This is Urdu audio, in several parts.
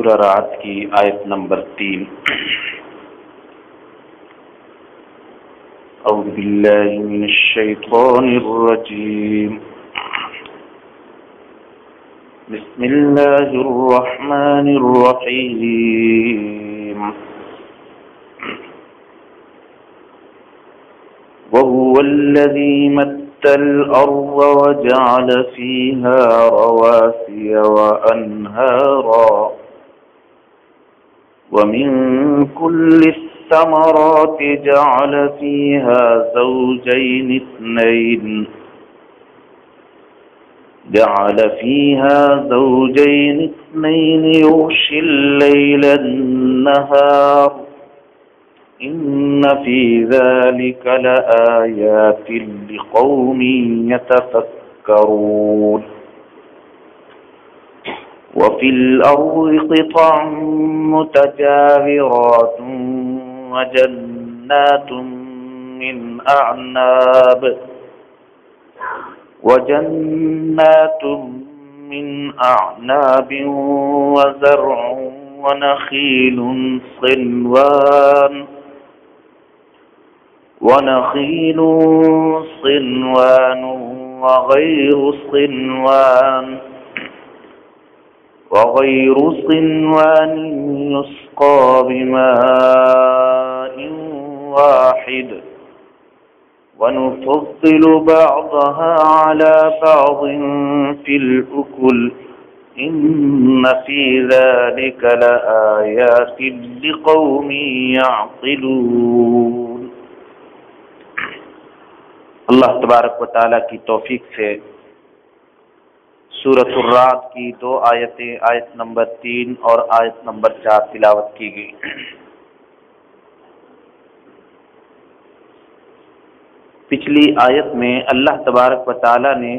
سورہ رعد کی آیت نمبر 3۔ اعوذ باللہ من الشیطان الرجیم، بسم اللہ الرحمن الرحیم۔ وهو الذي مد الأرض وجعل فيها رواسي وأنهارا ومن كل الثمرات جعل فيها زوجين اثنين يغشي الليل النهار إن في ذلك لآيات لقوم يتفكرون۔ وفي الأرض قطع متجاورات وجنات من أعناب وزرع ونخيل صنوان وغير صنوان يسقى بماء واحد ونفضل بعضها على بعض في الأكل إن في ذلك لآيات لقوم يعقلون۔ اللہ تبارک و تعالیٰ کی توفیق سے سورۃ الرعد کی 2 آیتیں، آیت نمبر 3 اور آیت نمبر 4 تلاوت کی گئی۔ پچھلی آیت میں اللہ تبارک و تعالیٰ نے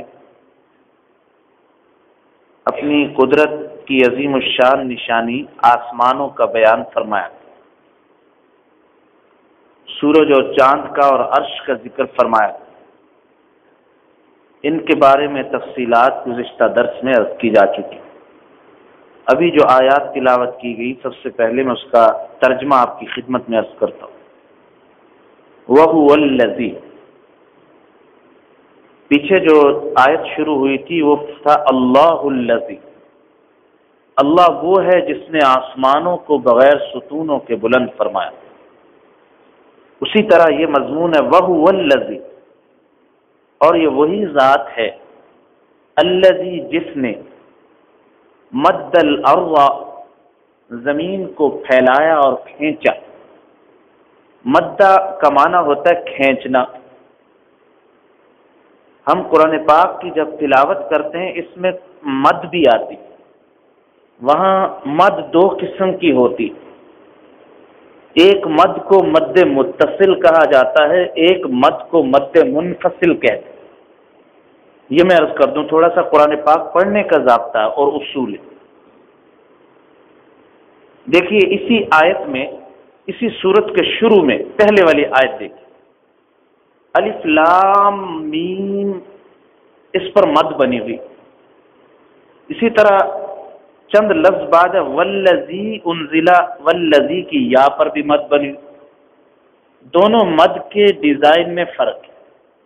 اپنی قدرت کی عظیم الشان نشانی آسمانوں کا بیان فرمایا، سورج اور چاند کا اور عرش کا ذکر فرمایا۔ ان کے بارے میں تفصیلات گزشتہ درس میں عرض کی جا چکی۔ ابھی جو آیات تلاوت کی گئی، سب سے پہلے میں اس کا ترجمہ آپ کی خدمت میں عرض کرتا ہوں۔ وَهُوَ الَّذِي، پیچھے جو آیت شروع ہوئی تھی وہ تھا اللہ الذی، اللہ وہ ہے جس نے آسمانوں کو بغیر ستونوں کے بلند فرمایا۔ اسی طرح یہ مضمون ہے وَهُوَ الَّذِي، اور یہ وہی ذات ہے الذی جس نے مد الارض زمین کو پھیلایا اور کھینچا۔ مدہ کا معنی ہوتا ہے کھینچنا۔ ہم قرآن پاک کی جب تلاوت کرتے ہیں اس میں مد بھی آتی، وہاں مد 2 قسم کی ہوتی، ایک مد کو مد متصل کہا جاتا ہے، ایک مد کو مد منفصل کہتے ہیں۔ یہ میں عرض کر دوں، تھوڑا سا قرآن پاک پڑھنے کا ضابطہ اور اصول ہے۔ دیکھیے اسی آیت میں، اسی سورت کے شروع میں پہلے والی آیت دیکھیے، الف لام میم، اس پر مد بنی ہوئی۔ اسی طرح چند لفظ بعد ہے والذی انزل، والذی کی یا پر بھی مد بنی ہوئی۔ دونوں مد کے ڈیزائن میں فرق ہے۔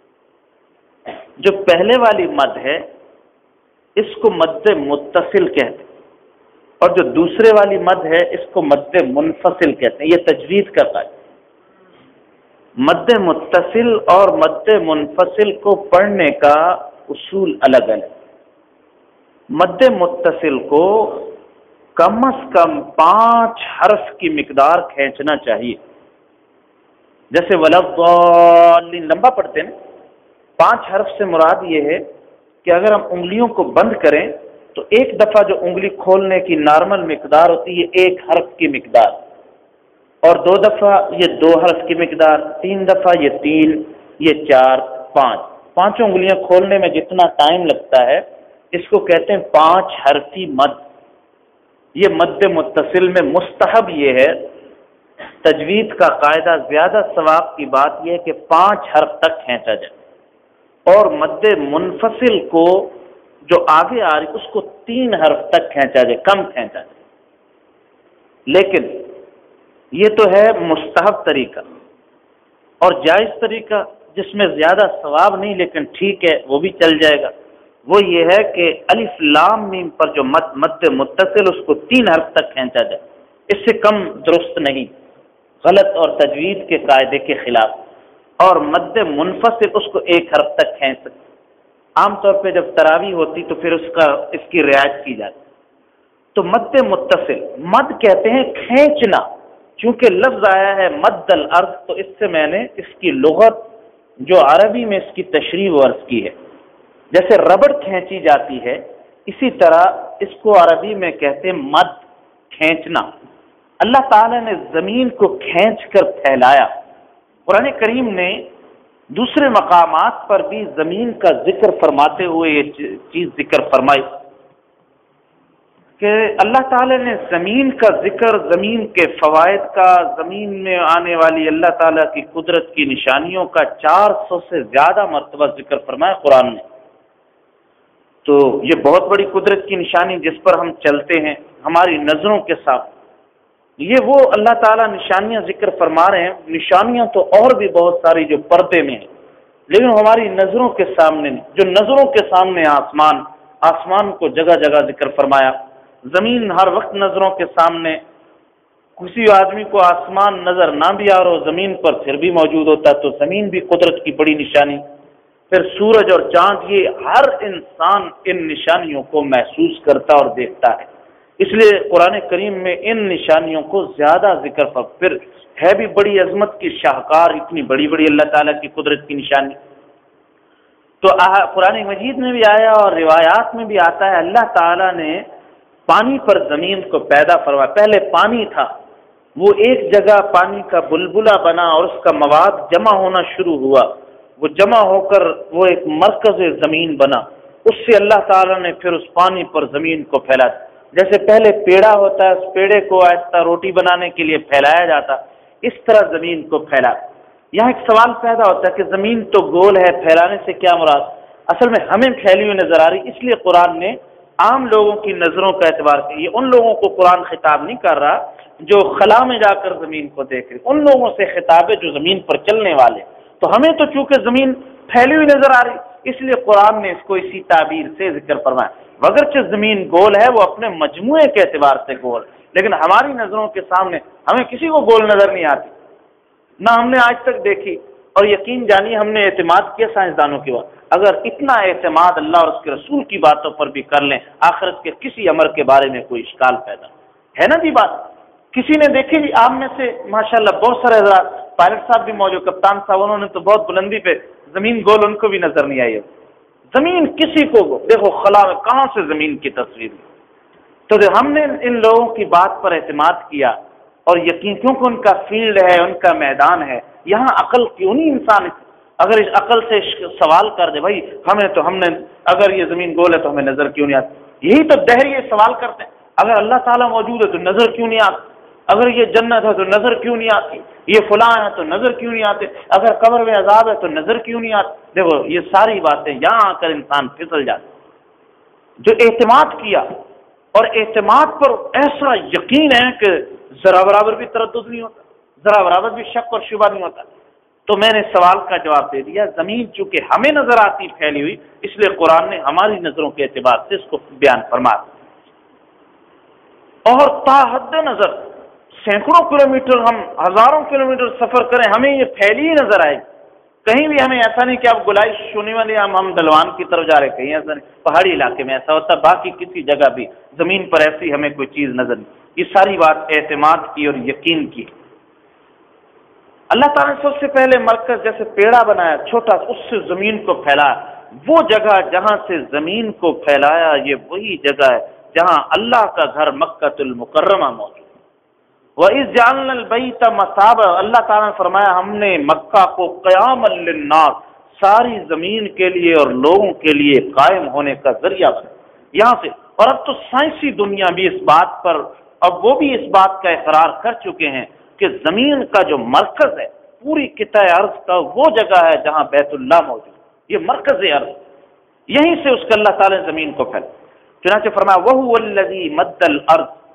جو پہلے والی مد ہے اس کو مد متصل کہتے ہیں، اور جو دوسرے والی مد ہے اس کو مد منفصل کہتے ہیں۔ یہ تجوید کا قاعدہ، مد متصل اور مد منفصل کو پڑھنے کا اصول الگ الگ۔ مد متصل کو کم از کم 5 حرف کی مقدار کھینچنا چاہیے، جیسے وَلَضَّالِّينَ لمبا پڑھتے ہیں، 5 حرف سے مراد یہ ہے کہ اگر ہم انگلیوں کو بند کریں تو ایک دفعہ جو انگلی کھولنے کی نارمل مقدار ہوتی ہے 1 حرف کی مقدار، اور 2 دفعہ یہ 2 حرف کی مقدار، 3 دفعہ یہ 3، یہ 4، 5، 5 انگلیاں کھولنے میں جتنا ٹائم لگتا ہے اس کو کہتے ہیں 5 حرفی مد۔ یہ مد متصل میں مستحب یہ ہے، تجوید کا قاعدہ زیادہ ثواب کی بات یہ ہے کہ 5 حرف تک کھینچا جائے، اور مد منفصل کو جو آگے آ رہی اس کو 3 حرف تک کھینچا جائے، کم کھینچا جائے۔ لیکن یہ تو ہے مستحب طریقہ، اور جائز طریقہ جس میں زیادہ ثواب نہیں لیکن ٹھیک ہے وہ بھی چل جائے گا، وہ یہ ہے کہ الف لام میم پر جو مد متصل اس کو 3 حرف تک کھینچا جائے، اس سے کم درست نہیں، غلط اور تجوید کے قاعدے کے خلاف، اور مد منفصل اس کو 1 حرف تک کھینچ سکتے۔ عام طور پہ جب تراویح ہوتی تو پھر اس کی رعایت کی جاتی۔ تو مد متصل، مد کہتے ہیں کھینچنا، چونکہ لفظ آیا ہے مد الارض تو اس سے میں نے اس کی لغت جو عربی میں اس کی تشریح و عرض کی ہے، جیسے ربڑ کھینچی جاتی ہے اسی طرح اس کو عربی میں کہتے ہیں مد، کھینچنا۔ اللہ تعالیٰ نے زمین کو کھینچ کر پھیلایا۔ قرآن کریم نے دوسرے مقامات پر بھی زمین کا ذکر فرماتے ہوئے یہ چیز ذکر فرمائی کہ اللہ تعالیٰ نے زمین کا ذکر، زمین کے فوائد کا، زمین میں آنے والی اللہ تعالیٰ کی قدرت کی نشانیوں کا 400 سے زیادہ مرتبہ ذکر فرمایا قرآن نے۔ تو یہ بہت بڑی قدرت کی نشانی جس پر ہم چلتے ہیں ہماری نظروں کے ساتھ، یہ وہ اللہ تعالیٰ نشانیاں ذکر فرما رہے ہیں۔ نشانیاں تو اور بھی بہت ساری جو پردے میں ہیں، لیکن ہماری نظروں کے سامنے نہیں، جو نظروں کے سامنے آسمان کو جگہ جگہ ذکر فرمایا، زمین ہر وقت نظروں کے سامنے، کسی آدمی کو آسمان نظر نہ بھی آ رہا ہو زمین پر پھر بھی موجود ہوتا ہے، تو زمین بھی قدرت کی بڑی نشانی۔ پھر سورج اور چاند، یہ ہر انسان ان نشانیوں کو محسوس کرتا اور دیکھتا ہے، اس لیے قرآن کریم میں ان نشانیوں کو زیادہ ذکر پھر ہے بھی بڑی عظمت کی شاہکار، اتنی بڑی بڑی اللہ تعالیٰ کی قدرت کی نشانی۔ تو قرآن مجید میں بھی آیا اور روایات میں بھی آتا ہے اللہ تعالیٰ نے پانی پر زمین کو پیدا فرمایا۔ پہلے پانی تھا، وہ ایک جگہ پانی کا بلبلہ بنا اور اس کا مواد جمع ہونا شروع ہوا، وہ جمع ہو کر وہ ایک مرکز زمین بنا، اس سے اللہ تعالیٰ نے پھر اس پانی پر زمین کو پھیلا۔ جیسے پہلے پیڑا ہوتا ہے، اس پیڑے کو آہستہ روٹی بنانے کے لیے پھیلایا جاتا، اس طرح زمین کو پھیلا۔ یہاں ایک سوال پیدا ہوتا ہے کہ زمین تو گول ہے، پھیلانے سے کیا مراد؟ اصل میں ہمیں پھیلی ہوئی نظر آ رہی، اس لیے قرآن نے عام لوگوں کی نظروں کا اعتبار کیا۔ یہ ان لوگوں کو قرآن خطاب نہیں کر رہا جو خلا میں جا کر زمین کو دیکھ رہے، ان لوگوں سے خطاب ہے جو زمین پر چلنے والے۔ تو ہمیں تو چونکہ زمین پھیلی ہوئی نظر آ رہی، اس لیے قرآن نے اس کو اسی تعبیر سے ذکر فرمایا۔ اگرچہ زمین گول ہے، وہ اپنے مجموعے کے اعتبار سے گول، لیکن ہماری نظروں کے سامنے ہمیں کسی کو گول نظر نہیں آتی، نہ ہم نے آج تک دیکھی۔ اور یقین جانیے ہم نے اعتماد کیا سائنسدانوں کی بات، اگر اتنا اعتماد اللہ اور اس کے رسول کی باتوں پر بھی کر لیں، آخرت کے کسی امر کے بارے میں کوئی اشکال پیدا ہے نا جی بات۔ کسی نے دیکھی بھی آپ میں سے ماشاءاللہ بہت سارے حضرات، پائلٹ صاحب بھی موجود، کپتان صاحب، انہوں نے تو بہت بلندی پہ زمین گول ان کو بھی نظر نہیں آئی ہے۔ زمین کسی کو دیکھو خلا میں کہاں سے زمین کی تصویر۔ تو ہم نے ان لوگوں کی بات پر اعتماد کیا اور یقین، کیونکہ ان کا فیلڈ ہے، ان کا میدان ہے، یہاں عقل کیوں نہیں انسان اگر اس عقل سے سوال کر دے بھائی ہم نے اگر یہ زمین گول ہے تو ہمیں نظر کیوں نہیں آتی؟ یہی تو دہری یہ سوال کرتے ہیں، اگر اللہ تعالیٰ موجود ہے تو نظر کیوں نہیں آتی؟ اگر یہ جنت ہے تو نظر کیوں نہیں آتی؟ یہ فلاں ہے تو نظر کیوں نہیں آتے؟ اگر قبر میں عذاب ہے تو نظر کیوں نہیں آتی؟ دیکھو یہ ساری باتیں یہاں آ کر انسان پھسل جاتا۔ جو اعتماد کیا، اور اعتماد پر ایسا یقین ہے کہ ذرا برابر بھی تردد نہیں ہوتا، ذرا برابر بھی شک اور شبہ نہیں ہوتا۔ تو میں نے سوال کا جواب دے دیا، زمین چونکہ ہمیں نظر آتی پھیلی ہوئی، اس لیے قرآن نے ہماری نظروں کے اعتبار سے اس کو بیان فرمایا۔ اور تا حد نظر سینکڑوں کلومیٹر، ہم ہزاروں کلومیٹر سفر کریں، ہمیں یہ پھیلی ہی نظر آئے۔ کہیں بھی ہمیں ایسا نہیں کہ اب گلائش ہونے والے ہم دلوان کی طرف جا رہے، کہیں ایسا نہیں، پہاڑی علاقے میں ایسا ہوتا، باقی کسی جگہ بھی زمین پر ایسی ہمیں کوئی چیز نظر نہیں۔ یہ ساری بات اعتماد کی اور یقین کی۔ اللہ تعالیٰ نے سب سے پہلے مرکز جیسے پیڑا بنایا چھوٹا، اس سے زمین کو پھیلایا۔ وہ جگہ جہاں سے زمین کو پھیلایا یہ وہی جگہ ہے جہاں اللہ کا گھر مکہ المکرمہ موجود۔ وَإِذْ جَعَلْنَا الْبَيْتَ مَثَابًا، اللہ تعالیٰ نے فرمایا ہم نے مکہ کو قیاما للناس، ساری زمین کے لیے اور لوگوں کے لیے قائم ہونے کا ذریعہ بنا یہاں سے۔ اور اب تو سائنسی دنیا بھی اس بات پر، اب وہ بھی اس بات کا اقرار کر چکے ہیں کہ زمین کا جو مرکز ہے پوری قطع ارض کا، وہ جگہ ہے جہاں بیت اللہ موجود، یہ مرکز ارض، یہیں سے اس کے اللہ تعالیٰ نے زمین کو پھیلا۔ چنانچہ فرمایا وَهُوَ الَّذِي مَدَّ الْأَرْضَ،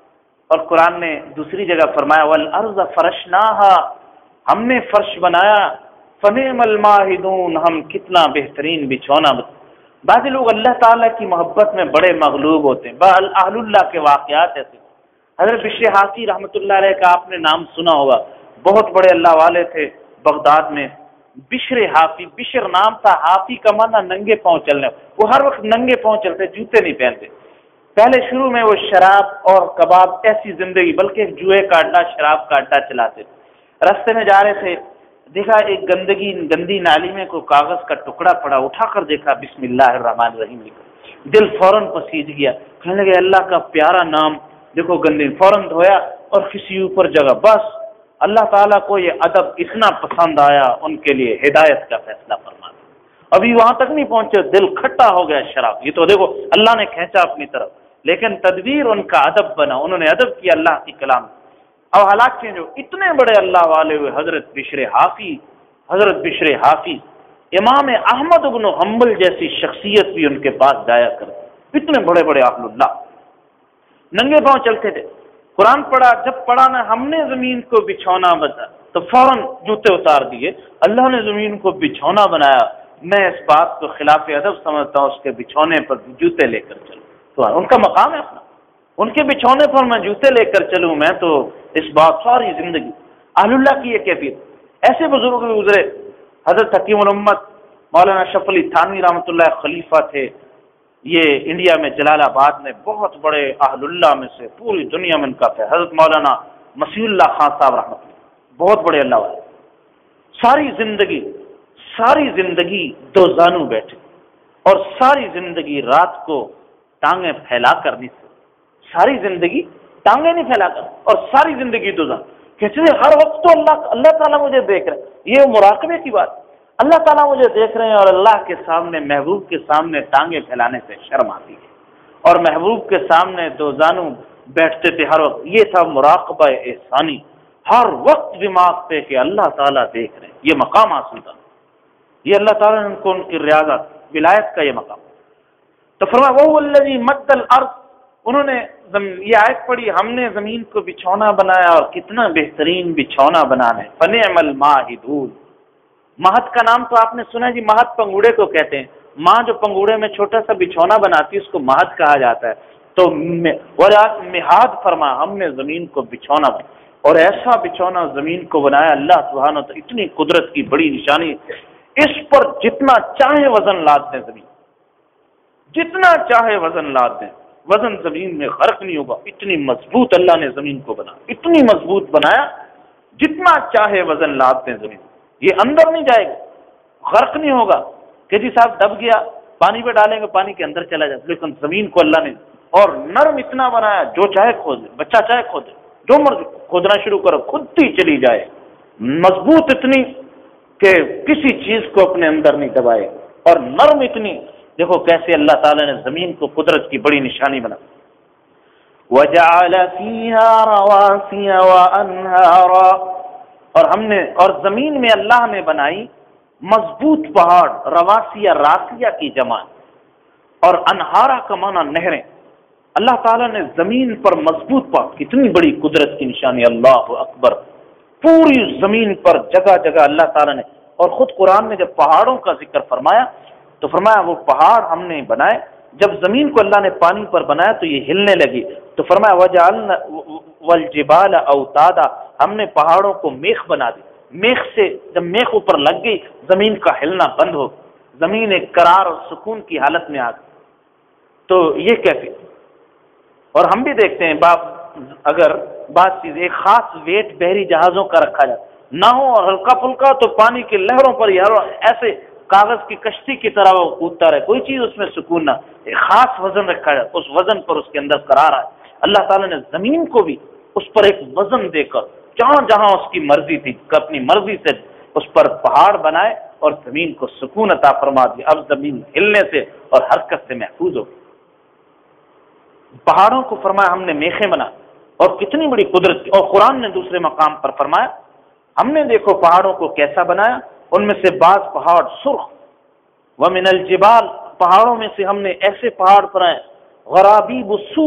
اور قرآن نے دوسری جگہ فرمایا والارض فرشناہا، ہم نے فرش بنایا، فنعم الماہدون، ہم کتنا بہترین بچھونا بعض لوگ اللہ تعالیٰ کی محبت میں بڑے مغلوب ہوتے ہیں، اہل اللہ کے واقعات ایسے۔ حضرت بشر حافی رحمۃ اللہ علیہ کا آپ نے نام سنا ہوگا، بہت بڑے اللہ والے تھے بغداد میں۔ بشر حافی، بشر نام تھا، حافی کا معنی ننگے پاؤں چلنے، وہ ہر وقت ننگے پاؤں چلتے، جوتے نہیں پہنتے۔ پہلے شروع میں وہ شراب اور کباب ایسی زندگی، بلکہ جوئے کا اڈا، شراب کا اڈا چلاتے۔ راستے میں جا رہے تھے، دیکھا ایک گندی نالی میں کوئی کاغذ کا ٹکڑا پڑا، اٹھا کر دیکھا بسم اللہ الرحمن الرحیم لکھا، دل فوراً پسیج گیا، کہنے لگے اللہ کا پیارا نام، دیکھو گندی، فوراً دھویا اور کسی اوپر جگہ، بس اللہ تعالیٰ کو یہ ادب اتنا پسند آیا، ان کے لیے ہدایت کا فیصلہ فرما دیا۔ ابھی وہاں تک نہیں پہنچے، دل کھٹا ہو گیا شراب، یہ تو دیکھو اللہ نے کھینچا اپنی طرف، لیکن تدبیر ان کا ادب بنا، انہوں نے ادب کیا اللہ کی کلام۔ اب حالات چینج ہو، اتنے بڑے اللہ والے ہوئے حضرت بشر حافی، امام احمد بن حنبل جیسی شخصیت بھی ان کے پاس جایا کرتے، اتنے بڑے بڑے اہل اللہ، ننگے پاؤں چلتے تھے۔ قرآن پڑھا، جب پڑھا نا ہم نے زمین کو بچھونا بتا تو فوراً جوتے اتار دیے، اللہ نے زمین کو بچھونا بنایا، میں اس بات کو خلاف ادب سمجھتا ہوں، اس کے بچھونے پر جوتے لے کر چلوں، تو ان کا مقام ہے اپنا، ان کے بچھونے پر میں جوتے لے کر چلوں، میں تو اس بات ساری زندگی اہل اللہ کی یہ کیفیت۔ ایسے بزرگ بھی گزرے، حضرت حکیم الامت مولانا اشرف علی تھانوی رحمۃ اللہ خلیفہ تھے، یہ انڈیا میں جلال آباد میں بہت بڑے اہل اللہ میں سے، پوری دنیا میں ان کا ہے۔ حضرت مولانا مسیح اللہ خان صاحب رحمۃ اللہ، بہت بڑے اللہ والے، ساری زندگی دو زانو بیٹھے اور ساری زندگی رات کو ٹانگیں پھیلا کر نہیں سکتے، ساری زندگی ٹانگیں نہیں پھیلا کر، اور ساری زندگی دو زانو، کہتے ہیں ہر وقت تو اللہ تعالیٰ مجھے دیکھ رہے ہیں، یہ مراقبے کی بات، اللہ تعالیٰ مجھے دیکھ رہے ہیں، اور اللہ کے سامنے، محبوب کے سامنے ٹانگیں پھیلانے سے شرم آتی ہے، اور محبوب کے سامنے دو زانو بیٹھتے تھے ہر وقت، یہ تھا مراقبہ احسانی، ہر وقت دماغ پہ کہ اللہ تعالیٰ دیکھ رہے ہیں، یہ مقام حاصل تھا، یہ اللہ تعالیٰ نے ان کو ان کی ریاضت ولایت کا یہ مقام۔ تو فرمایا وہ الذی مد الارض، انہوں نے یہ آیت پڑھی، ہم نے زمین کو بچھونا بنایا، اور کتنا بہترین بچھونا بنانا ہے، فنعم الماہدون۔ مہد کا نام تو آپ نے سنا ہے جی، مہد پنگوڑے کو کہتے ہیں، ماں جو پنگوڑے میں چھوٹا سا بچھونا بناتی ہے اس کو مہد کہا جاتا ہے، تو مہاد فرما، ہم نے زمین کو بچھونا بنایا، اور ایسا بچھونا زمین کو بنایا اللہ سبحانہ وتعالی، اتنی قدرت کی بڑی نشانی، اس پر جتنا چاہے وزن لاد دیں، زمین جتنا چاہے وزن لاد دیں، وزن زمین میں غرق نہیں ہوگا، اتنی مضبوط اللہ نے زمین کو بنا، اتنی مضبوط بنایا، جتنا چاہے وزن لاد دیں زمین، یہ اندر نہیں جائے گا، غرق نہیں ہوگا کہ جی صاحب دب گیا، پانی پہ ڈالیں گے پانی کے اندر چلا جائے، لیکن زمین کو اللہ نے اور نرم اتنا بنایا، جو چاہے کھودے، بچہ چاہے کھودے، جو مرضی کھودنا شروع کرو خود ہی چلی جائے، مضبوط اتنی کہ کسی چیز کو اپنے اندر نہیں دبائے، اور نرم اتنی، دیکھو کیسے اللہ تعالیٰ نے زمین کو قدرت کی بڑی نشانی بنا۔ وَجَعَلَ فِيهَا رَوَاسِيَ وَأَنْهَارًا، اور زمین میں اللہ نے بنائی مضبوط پہاڑ، رواسیہ راسیہ کی جمع، اور انہارا کا معنی نہریں، اللہ تعالیٰ نے زمین پر مضبوط پہاڑ، کتنی بڑی قدرت کی نشانی، اللہ اکبر، پوری زمین پر جگہ جگہ اللہ تعالیٰ نے، اور خود قرآن نے جب پہاڑوں کا ذکر فرمایا تو فرمایا وہ پہاڑ ہم نے بنائے، جب زمین کو اللہ نے پانی پر بنایا تو یہ ہلنے لگی، تو فرمایا وَجَعَلْنَا وَالْجِبَالَ أَوْتَادًا، ہم نے پہاڑوں کو میخ بنا دی، میخ سے جب میخ اوپر لگ گئی زمین کا ہلنا بند ہو، زمین ایک قرار اور سکون کی حالت میں آ گئی، تو یہ کیفی۔ اور ہم بھی دیکھتے ہیں اگر بات چیز ایک خاص ویٹ بحری جہازوں کا رکھا جائے نہ ہو اور ہلکا پھلکا، تو پانی کی لہروں پر ایسے کاغذ کی کشتی کی طرح وہ کودتا رہے، کوئی چیز اس میں سکون نہ، ایک خاص وزن رکھا جائے، اس وزن پر اس کے اندر قرار آئے۔ اللہ تعالیٰ نے زمین کو بھی اس پر ایک وزن دے کر جہاں جہاں اس کی مرضی تھی اپنی مرضی سے اس پر پہاڑ بنائے اور زمین کو سکون عطا فرما دی، اب زمین ہلنے سے اور حرکت سے محفوظ ہو۔ پہاڑوں کو فرمایا ہم نے میخیں بنا، اور کتنی بڑی قدرت کی، اور قرآن نے دوسرے مقام پر فرمایا ہم نے دیکھو پہاڑوں کو کیسا بنایا، ان میں سے بعض پہاڑ سرخ، وَمِنَ الْجِبَالِ، پہاڑوں میں سے ہم نے ایسے پہاڑ بنائے، غرابیب السود،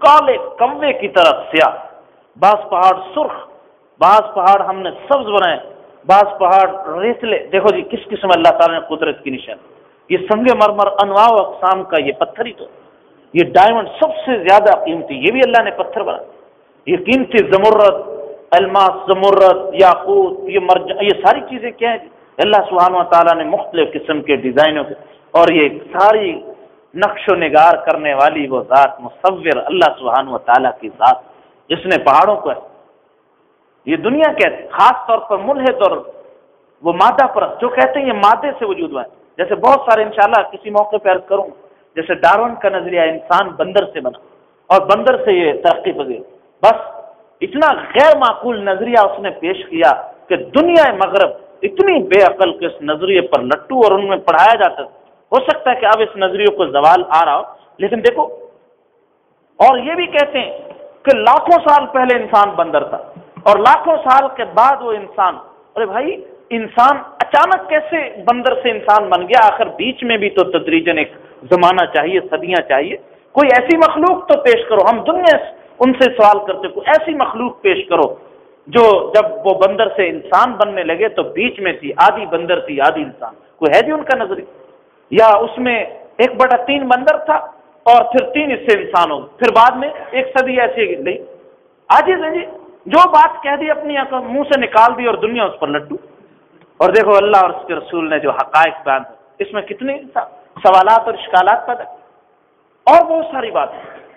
کالے کوے کی طرح سیاہ، بعض پہاڑ سرخ، بعض پہاڑ ہم نے سبز بنائے، بعض پہاڑ ریتلے۔ دیکھو جی کس قسم اللہ تعالیٰ نے قدرت کی نشان، یہ سنگ مرمر انواع و اقسام کا یہ پتھر ہی تو، یہ ڈائمنڈ سب سے زیادہ قیمتی، یہ بھی اللہ نے پتھر بنا، یہ قیمتی زمرد، الماس، زمرد، یاقوت، یہ مرجان، یہ ساری چیزیں کیا ہیں؟ اللہ سبحانہ و تعالیٰ نے مختلف قسم کے ڈیزائنوں کے، اور یہ ساری نقش و نگار کرنے والی وہ ذات، مصور اللہ سبحانہ و تعالیٰ کی ذات جس نے پہاڑوں کو ہے۔ یہ دنیا کہتے ہیں خاص طور پر ملحد اور وہ مادہ پرست جو کہتے ہیں یہ مادے سے وجود میں، جیسے بہت سارے انشاءاللہ کسی موقع پہ عرض کروں، جیسے ڈارون کا نظریہ انسان بندر سے بنا اور بندر سے یہ ترقی پذیر، بس اتنا غیر معقول نظریہ اس نے پیش کیا کہ دنیا مغرب اتنی بے عقل کے اس نظریے پر لٹو اور ان میں پڑھایا جاتا تھا۔ ہو سکتا ہے کہ اب اس نظریے کو زوال آ رہا ہو، لیکن دیکھو، اور یہ بھی کہتے ہیں کہ لاکھوں سال پہلے انسان بندر تھا اور لاکھوں سال کے بعد وہ انسان، ارے بھائی انسان اچانک کیسے بندر سے انسان بن گیا؟ آخر بیچ میں بھی تو تدریجاً ایک زمانہ چاہیے، صدیاں چاہیے، کوئی ایسی مخلوق تو پیش کرو۔ ہم دنیا ان سے سوال کرتے، کوئی ایسی مخلوق پیش کرو جو جب وہ بندر سے انسان بننے لگے تو بیچ میں تھی، آدھی بندر تھی آدھی انسان، کوئی ہے جی ان کا نظریہ؟ یا اس میں 1/3 بندر تھا اور پھر 3 حصے انسان ہو، پھر بعد میں 1 صدی ایسی نہیں، عاجز ہے جی، جو بات کہہ دی اپنی منہ سے نکال دی اور دنیا اس پر لٹو۔ اور دیکھو اللہ اور اس کے رسول نے جو حقائق بیان، اس میں کتنے سوالات اور اشکالات پیدا، اور بہت ساری بات۔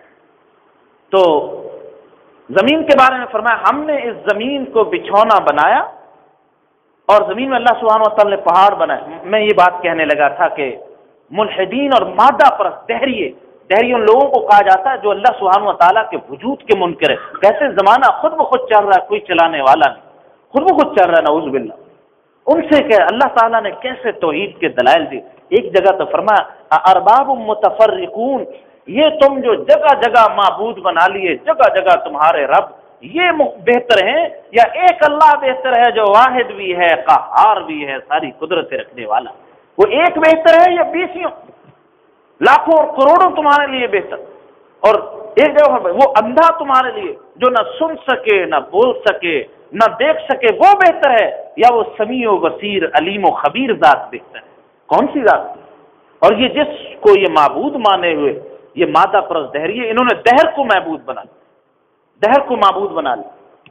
تو زمین کے بارے میں فرمایا ہم نے اس زمین کو بچھونا بنایا، اور زمین میں اللہ سبحانہ و تعالیٰ نے پہاڑ بنائے۔ میں یہ بات کہنے لگا تھا کہ ملحدین اور مادہ پرست دہری ان لوگوں کو کہا جاتا ہے جو اللہ سبحانہ و تعالیٰ کے وجود کے منکر ہے۔ کیسے زمانہ خود بخود چل رہا ہے، کوئی چلانے والا نہیں، خود بخود چل رہا ہے، نعوذ باللہ۔ ان سے کہ اللہ تعالیٰ نے کیسے توحید کے دلائل دی۔ ایک جگہ تو فرمایا ارباب متفرقون، یہ تم جو جگہ جگہ معبود بنا لیے، جگہ جگہ تمہارے رب، یہ بہتر ہیں یا ایک اللہ بہتر ہے جو واحد بھی ہے، قہار بھی ہے، ساری قدرت رکھنے والا؟ وہ ایک بہتر ہے یا 20 لاکھوں اور کروڑوں تمہارے لیے بہتر؟ اور ایک جگہ وہ اندھا تمہارے لیے جو نہ سن سکے نہ بول سکے نہ دیکھ سکے وہ بہتر ہے، یا وہ سمیع و بصیر علیم و خبیر ذات بہتر ہے؟ کون سی ذات؟ اور یہ جس کو یہ معبود مانے ہوئے یہ مادہ پرست دہریے، انہوں نے دہر کو معبود بنا لیا، دہر کو معبود بنا لیا۔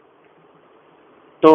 تو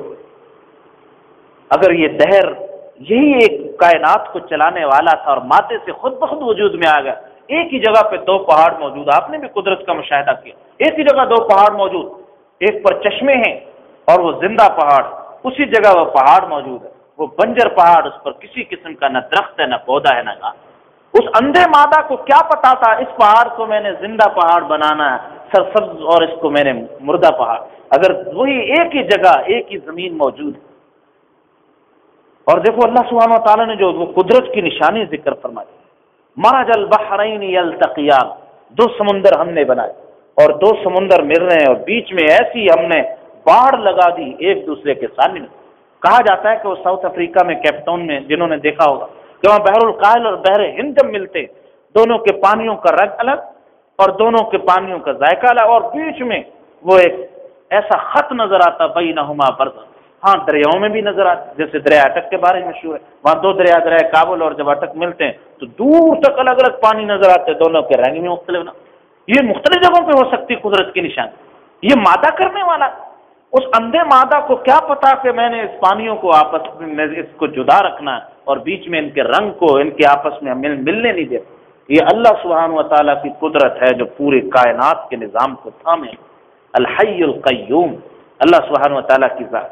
اگر یہ دہر یہی ایک کائنات کو چلانے والا تھا اور مادے سے خود بخود وجود میں آ گیا، ایک ہی جگہ پہ 2 پہاڑ موجود، آپ نے بھی قدرت کا مشاہدہ کیا، ایک ہی جگہ 2 پہاڑ موجود، ایک پر چشمے ہیں اور وہ زندہ پہاڑ، اسی جگہ وہ پہاڑ موجود ہے، وہ بنجر پہاڑ، اس پر کسی قسم کا نہ درخت ہے نہ پودا ہے نہ گھاس۔ اس اندھے مادہ کو کیا پتا تھا اس پہاڑ کو میں نے زندہ پہاڑ بنانا ہے سرسبز، اور اس کو میں نے مردہ پہاڑ، اگر وہی ایک ہی جگہ ایک ہی زمین موجود ہے۔ اور دیکھو اللہ سبحانہ و تعالیٰ نے جو وہ قدرت کی نشانی ذکر فرمائی، مرج البحرین یلتقیان، 2 سمندر ہم نے بنائے اور 2 سمندر مل رہے ہیں، اور بیچ میں ایسی ہم نے باڑ لگا دی ایک دوسرے کے سامنے۔ کہا جاتا ہے کہ وہ ساؤتھ افریقہ میں کیپ ٹاؤن میں، جنہوں نے دیکھا ہوگا کہ وہاں بحر الکاہل اور بحر ہند جب ملتے، دونوں کے پانیوں کا رنگ الگ اور دونوں کے پانیوں کا ذائقہ الگ، اور بیچ میں وہ ایک ایسا خط نظر آتا بینہما برزخ۔ ہاں دریاؤں میں بھی نظر آتا، جیسے دریا اٹک کے بارے میں مشہور ہے، وہاں 2 دریا، دریا کابل اور جب اٹک ملتے ہیں تو دور تک الگ الگ پانی نظر آتے، دونوں کے رنگ میں مختلف نہ۔ یہ مختلف جگہوں پہ ہو سکتی قدرت کی نشانی، یہ مادہ کرنے والا۔ اس اندھے مادہ کو کیا پتا کہ میں نے اس پانیوں کو آپس میں اس کو جدا رکھنا ہے اور بیچ میں ان کے رنگ کو ان کے آپس میں ملنے نہیں دیتا۔ یہ اللہ سبحانہ و تعالیٰ کی قدرت ہے جو پورے کائنات کے نظام کو تھامے، الحی القیوم، اللہ سبحانہ و تعالیٰ کی ذات۔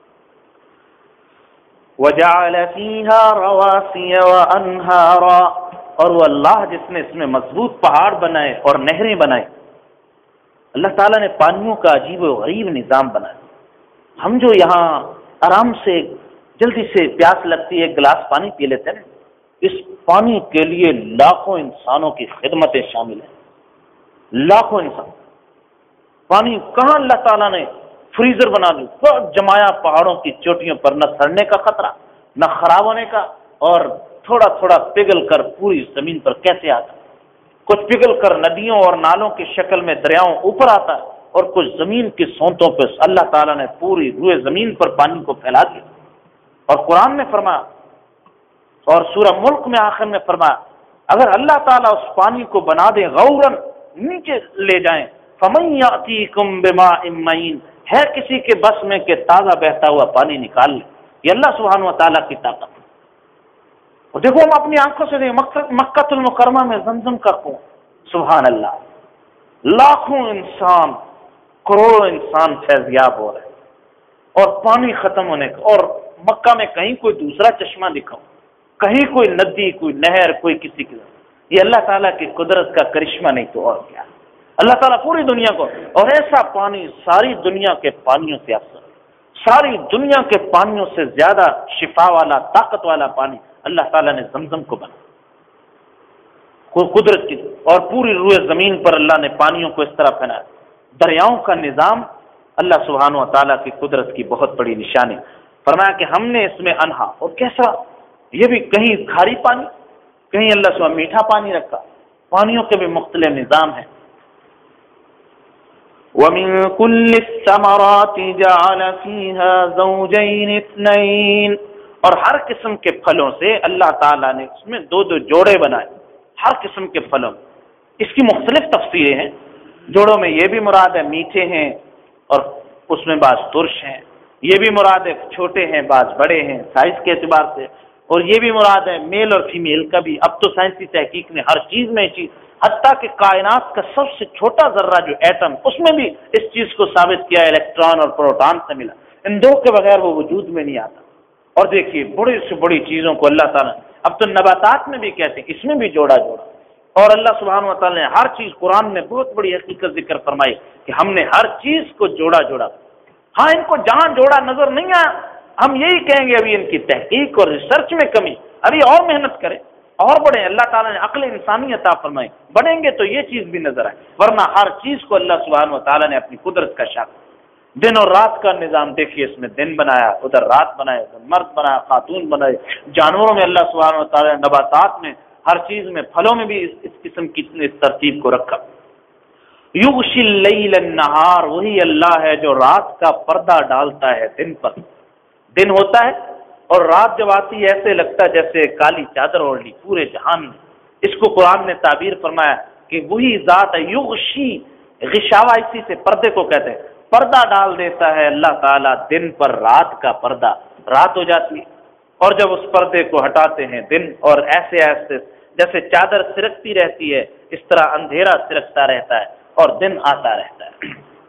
وَجَعَلَ فِيهَا رَوَاسِيَ وَأَنْهَارًا، اور وہ اللہ جس نے اس میں مضبوط پہاڑ بنائے اور نہریں بنائے۔ اللہ تعالیٰ نے پانیوں کا عجیب و غریب نظام بنایا۔ ہم جو یہاں آرام سے جلدی سے پیاس لگتی ہے ایک گلاس پانی پی لیتے ہیں، اس پانی کے لیے لاکھوں انسانوں کی خدمتیں شامل ہیں، لاکھوں انسان۔ پانی کہاں اللہ تعالیٰ نے فریزر بنا دی، جمایا پہاڑوں کی چوٹیوں پر، نہ سڑنے کا خطرہ نہ خراب ہونے کا، اور تھوڑا تھوڑا پگھل کر پوری زمین پر کیسے آتا۔ کچھ پگھل کر ندیوں اور نالوں کی شکل میں دریاؤں اوپر آتا ہے، اور کچھ زمین کی سونتوں پہ اللہ تعالیٰ نے پوری روئے زمین پر پانی کو پھیلا دیا۔ اور قرآن نے فرمایا، اور سورہ ملک میں آخر میں فرمایا، اگر اللہ تعالیٰ اس پانی کو بنا دیں غوراً، نیچے لے جائیں، فَمَن يَأْتِيكُم بِمَاءٍ مَّعِينٍ، ہے کسی کے بس میں کہ تازہ بہتا ہوا پانی نکال لے۔ یہ اللہ سبحانہ و تعالیٰ کی طاقت ہے۔ اور دیکھو ہم اپنی آنکھوں سے دیکھیں، مکہ المکرمہ میں زمزم کا کنواں، سبحان اللہ، لاکھوں انسان، کروڑوں انسان فیضیاب ہو رہے ہیں، اور پانی ختم ہونے کا، اور مکہ میں کہیں کوئی دوسرا چشمہ دکھاؤ، کہیں کوئی ندی، کوئی نہر، کوئی کسی کی، یہ اللہ تعالیٰ کی قدرت کا کرشمہ نہیں تو اور کیا۔ اللہ تعالیٰ پوری دنیا کو، اور ایسا پانی ساری دنیا کے پانیوں سے افضل، ساری دنیا کے پانیوں سے زیادہ شفا والا، طاقت والا پانی اللہ تعالیٰ نے زمزم کو بنا، قدرت کی، اور پوری روئے زمین پر اللہ نے پانیوں کو اس طرح پھیلایا۔ دریاؤں کا نظام اللہ سبحانہ و تعالیٰ کی قدرت کی بہت بڑی نشانی۔ فرمایا کہ ہم نے اس میں انہا، اور کیسا، یہ بھی کہیں کھاری پانی، کہیں اللہ سبحانہ میٹھا پانی رکھا، پانیوں کے بھی مختلف نظام ہیں۔ وَمِن كُلِّ الثَّمَرَاتِ جَعَلَ فِيهَا زَوْجَيْنِ اثْنَيْنِ، اور ہر قسم کے پھلوں سے اللہ تعالیٰ نے اس میں دو دو جوڑے بنائے، ہر قسم کے پھلوں۔ اس کی مختلف تفسیریں ہیں، جوڑوں میں یہ بھی مراد ہے میٹھے ہیں اور اس میں بعض ترش ہیں، یہ بھی مراد ہے چھوٹے ہیں بعض بڑے ہیں سائز کے اعتبار سے، اور یہ بھی مراد ہے میل اور فیمیل کا بھی۔ اب تو سائنسی تحقیق نے ہر چیز میں چیز، حتیٰ کہ کائنات کا سب سے چھوٹا ذرہ جو ایٹم، اس میں بھی اس چیز کو ثابت کیا الیکٹران اور پروٹون سے ملا، ان دو کے بغیر وہ وجود میں نہیں آتا۔ اور دیکھیے بڑی سے بڑی چیزوں کو اللہ تعالیٰ، اب تو نباتات میں بھی کہتے ہیں، اس میں بھی جوڑا جوڑا، اور اللہ سبحانہ و تعالیٰ نے ہر چیز، قرآن نے بہت بڑی حقیقت ذکر فرمائی کہ ہم نے ہر چیز کو جوڑا جوڑا۔ ہاں ان کو جہاں جوڑا نظر نہیں آیا، ہم یہی کہیں گے ابھی ان کی تحقیق اور ریسرچ میں کمی، ابھی اور محنت کریں اور بڑھیں۔ اللہ تعالیٰ نے عقل انسانی عطا فرمائی، بڑھیں گے تو یہ چیز بھی نظر آئے، ورنہ ہر چیز کو اللہ سبحانہ و تعالیٰ نے اپنی قدرت کا شاخ، دن اور رات کا نظام دیکھیے، اس میں دن بنایا، ادھر رات بنائے، ادھر مرد بنایا، خاتون بنائے، جانوروں میں اللہ سبحانہ و تعالیٰ نے، نباتات میں، ہر چیز میں، پھلوں میں بھی اس قسم کی اس ترتیب کو رکھا۔ یغشی اللیل النہار، وہی اللہ ہے جو رات کا پردہ ڈالتا ہے دن پر۔ دن ہوتا ہے اور رات جب آتی ہے ایسے لگتا ہے جیسے کالی چادر اوڑھ لی پورے جہان میں۔ اس کو قرآن نے تعبیر فرمایا کہ وہی ذات ہے، یغشی، غشاوہ اسی سے پردے کو کہتے ہیں، پردہ ڈال دیتا ہے اللہ تعالیٰ دن پر، رات کا پردہ، رات ہو جاتی ہے، اور جب اس پردے کو ہٹاتے ہیں دن، اور ایسے ایسے جیسے چادر سرکتی رہتی ہے اس طرح اندھیرا سرکتا رہتا ہے اور دن آتا رہتا ہے۔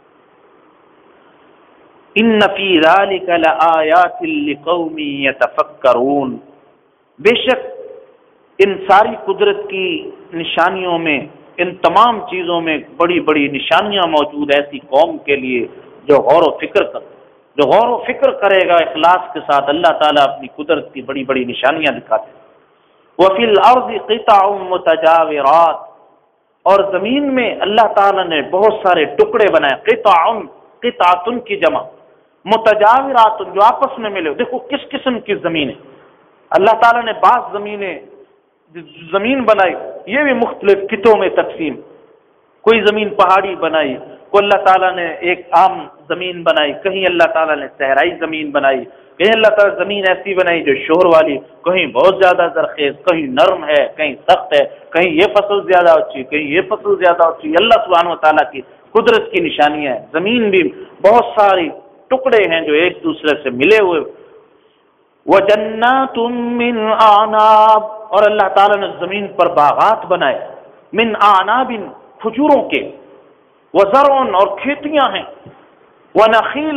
ان فی ذلک لآیات لقوم یتفکرون، بے شک ان ساری قدرت کی نشانیوں میں، ان تمام چیزوں میں بڑی بڑی نشانیاں موجود ایسی قوم کے لیے جو غور و فکر کرے گا اخلاص کے ساتھ۔ اللہ تعالیٰ اپنی قدرت کی بڑی بڑی نشانیاں دکھاتے ہیں۔ وفی الارض قطع متجاورات، اور زمین میں اللہ تعالیٰ نے بہت سارے ٹکڑے بنائے، قطعۃ کی جمع، متجاورات جو آپس میں ملے۔ دیکھو کس قسم کی زمینیں اللہ تعالیٰ نے، بعض زمین بنائی، یہ بھی مختلف خطوں میں تقسیم، کوئی زمین پہاڑی بنائی، کوئی اللہ تعالیٰ نے ایک عام زمین بنائی، کہیں اللہ تعالیٰ نے صحرائی زمین بنائی، کہیں اللہ تعالیٰ زمین ایسی بنائی جو شور والی، کہیں بہت زیادہ زرخیز، کہیں نرم ہے، کہیں سخت ہے، کہیں یہ فصل زیادہ ہوتی ہے، کہیں یہ فصل زیادہ ہوتی ہے۔ اللہ سبحانہ و تعالیٰ کی قدرت کی نشانیاں ہیں۔ زمین بھی بہت ساری ٹکڑے ہیں جو ایک دوسرے سے ملے ہوئے۔ وَجَنَّاتٌ مِّنْ أَعْنَابٍ، اور اللہ تعالیٰ نے زمین پر باغات بنائے، من اعناب، کھجوروں کے، وزرع، اور کھیتیاں ہیں، ونخیل،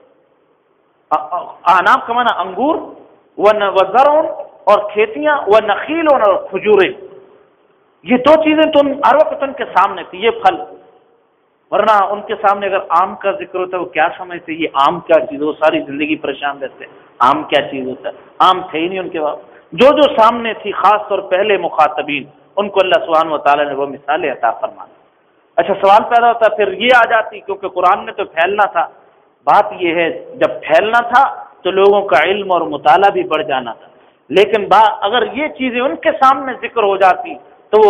اعناب کا معنی انگور، وزرع، اور کھیتیاں، ونخیل، اور کھجوریں۔ یہ دو چیزیں تو ہر وقت ان کے سامنے تھی، یہ پھل، ورنہ ان کے سامنے اگر آم کا ذکر ہوتا ہے وہ کیا سمجھتے، یہ آم کیا چیز، وہ ساری زندگی پریشان رہتے، آم کیا چیز ہوتا ہے، آم تھے ہی نہیں ان کے پاس۔ جو سامنے تھی، خاص طور پہلے مخاطبین، ان کو اللہ سبحانہ و تعالیٰ نے وہ مثالیں عطا فرمائی۔ اچھا سوال پیدا ہوتا ہے پھر یہ آ جاتی، کیونکہ قرآن نے تو پھیلنا تھا، بات یہ ہے جب پھیلنا تھا تو لوگوں کا علم اور مطالعہ بھی بڑھ جانا تھا، لیکن اگر یہ چیزیں ان کے سامنے ذکر ہو جاتی تو وہ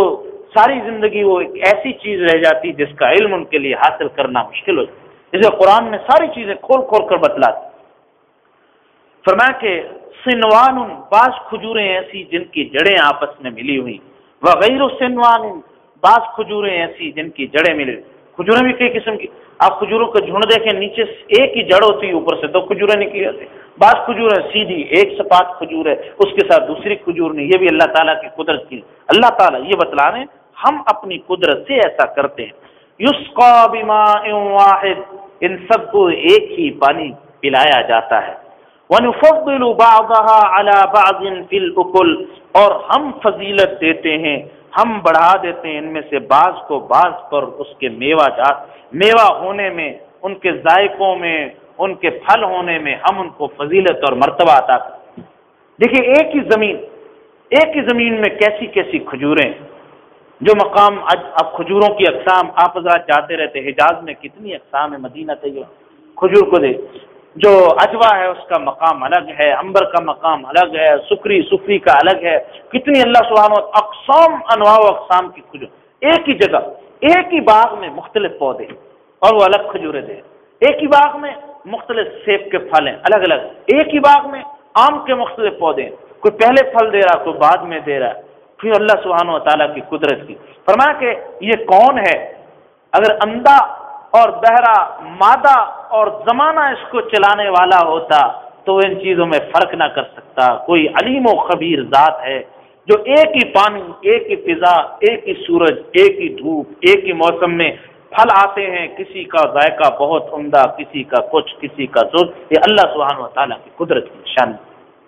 ساری زندگی وہ ایک ایسی چیز رہ جاتی جس کا علم ان کے لیے حاصل کرنا مشکل ہو جاتا. اسے قرآن میں ساری چیزیں کھول کھول کر بتلاتی. فرمایا کہ سنوان، بعض کھجوریں ایسی جن کی جڑیں آپس میں ملی ہوئی، وغیر سنوان، بعض کھجوریں ایسی جن کی جڑیں ملی. کھجوریں بھی کئی قسم کی، آپ کھجوروں کا جھنڈ دیکھیں، نیچے ایک ہی جڑ ہوتی ہے، اوپر سے دو کھجوریں نکلی ہوتی. بعض کھجوریں سیدھی ایک سپات کھجور ہے، اس کے ساتھ دوسری کھجور نہیں. یہ بھی اللہ تعالیٰ کی قدرت کی. اللہ تعالیٰ یہ بتلا رہے ہیں ہم اپنی قدرت سے ایسا کرتے ہیں. یسقا بماء واحد، ان سب کو ایک ہی پانی پلایا جاتا ہے. وَنُفَضِّلُ بَعْضَهَا عَلَى بَعْضٍ فِي الْأُكُلِ، اور ہم فضیلت دیتے ہیں، ہم بڑھا دیتے ہیں ان میں سے بعض کو بعض پر اس کے میوہ ہونے میں، ان کے ذائقوں میں، ان کے پھل ہونے میں ہم ان کو فضیلت اور مرتبہ عطا کرتے ہیں. دیکھیں ایک ہی زمین میں کیسی کیسی کھجوریں، جو مقام اب کھجوروں کی اقسام آپ حضرات جاتے رہتے، حجاز میں کتنی اقسام ہے، مدینہ طیبہ کھجور کو دے. جو اجوا ہے اس کا مقام الگ ہے، عنبر کا مقام الگ ہے، سفری کا الگ ہے. کتنی اللہ سبحانہ و تعالیٰ اقسام، انواع و اقسام کی کھجور ایک ہی جگہ، ایک ہی باغ میں مختلف پودے اور وہ الگ کھجوریں دے. ایک ہی باغ میں مختلف سیب کے پھل ہیں الگ الگ، ایک ہی باغ میں آم کے مختلف پودے ہیں، کوئی پہلے پھل دے رہا کوئی بعد میں دے رہا ہے. پھر اللہ سبحانہ و تعالیٰ کی قدرت کی. فرمایا کہ یہ کون ہے، اگر اندھا اور بہرا مادہ اور زمانہ اس کو چلانے والا ہوتا تو وہ ان چیزوں میں فرق نہ کر سکتا. کوئی علیم و خبیر ذات ہے جو ایک ہی پانی، ایک ہی فضا، ایک ہی سورج، ایک ہی دھوپ، ایک ہی موسم میں پھل آتے ہیں. کسی کا ذائقہ بہت عمدہ، کسی کا کچھ، کسی کا زور. یہ اللہ سبحانہ و تعالیٰ کی قدرت کی نشانی.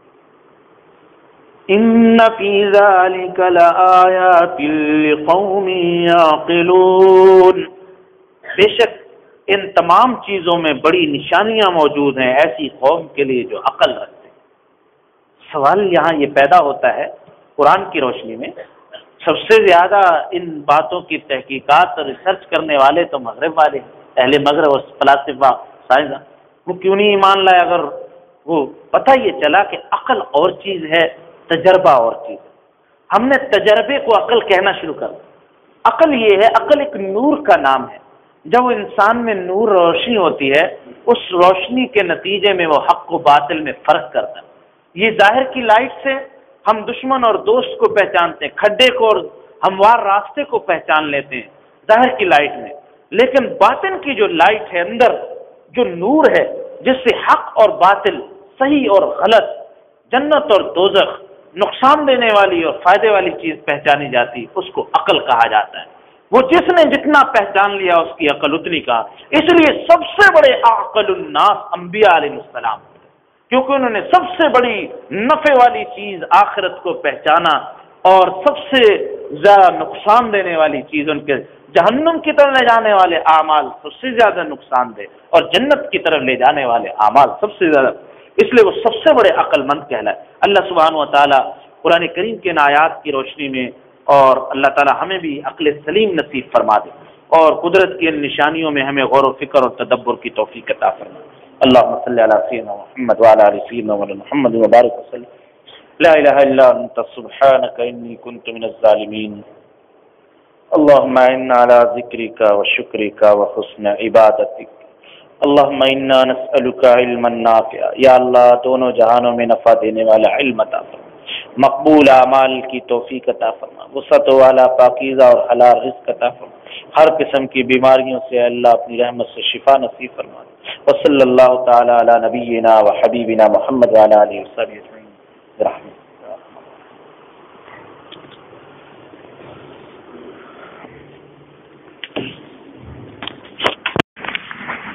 ان فی ذلک لآیات لقوم یعقلون، بے شک ان تمام چیزوں میں بڑی نشانیاں موجود ہیں ایسی قوم کے لیے جو عقل رکھتے ہیں. سوال یہاں یہ پیدا ہوتا ہے قرآن کی روشنی میں، سب سے زیادہ ان باتوں کی تحقیقات اور ریسرچ کرنے والے تو مغرب والے ہیں، اہل مغرب اور فلاسفہ سائنسداں. وہ کیوں نہیں ایمان لائے اگر وہ پتہ یہ چلا کہ عقل اور چیز ہے، تجربہ اور چیز ہے. ہم نے تجربے کو عقل کہنا شروع کر دیا. عقل یہ ہے، عقل ایک نور کا نام ہے. جب وہ انسان میں نور روشنی ہوتی ہے، اس روشنی کے نتیجے میں وہ حق و باطل میں فرق کرتا ہے. یہ ظاہر کی لائٹ سے ہم دشمن اور دوست کو پہچانتے ہیں، کھڈے کو اور ہموار راستے کو پہچان لیتے ہیں ظاہر کی لائٹ میں. لیکن باطن کی جو لائٹ ہے، اندر جو نور ہے جس سے حق اور باطل، صحیح اور غلط، جنت اور دوزخ، نقصان دینے والی اور فائدے والی چیز پہچانی جاتی، اس کو عقل کہا جاتا ہے. وہ جس نے جتنا پہچان لیا اس کی عقل اتنی کا. اس لیے سب سے بڑے عقل الناس انبیاء علیہ السلام، کیونکہ انہوں نے سب سے بڑی نفع والی چیز آخرت کو پہچانا اور سب سے زیادہ نقصان دینے والی چیز، ان کے جہنم کی طرف لے جانے والے اعمال سب سے زیادہ نقصان دہ اور جنت کی طرف لے جانے والے اعمال سب سے زیادہ. اس لیے وہ سب سے بڑے عقل مند کہلائے. اللہ سبحانہ و تعالیٰ قرآن کریم کے آیات کی روشنی میں، اور اللہ تعالیٰ ہمیں بھی عقل سلیم نصیب فرما دے اور قدرت کی ان نشانیوں میں ہمیں غور و فکر اور تدبر کی توفیق عطا فرما. اللہم صلی علی سیدنا محمد وعلی آل سیدنا محمد وبارک وسلم. لا الہ الا انت سبحانک انی کنت من الظالمین. اللہم اعنا علی ذکرک وشکرک وحسن عبادتک. اللہم انا نسألک علما نافعا، یا اللہ دونوں جہانوں میں نفع دینے والا علم عطا فرما، مقبول اعمال کی توفیق عطا فرما، وسعت والا پاکیزہ اور حلال رزق عطا فرما، ہر قسم کی بیماریوں سے اللہ اپنی رحمت سے شفا نصیب فرما. وصلی اللہ تعالی علی نبینا و حبیبنا محمد وعلی آلہ وصحبہ اجمعین.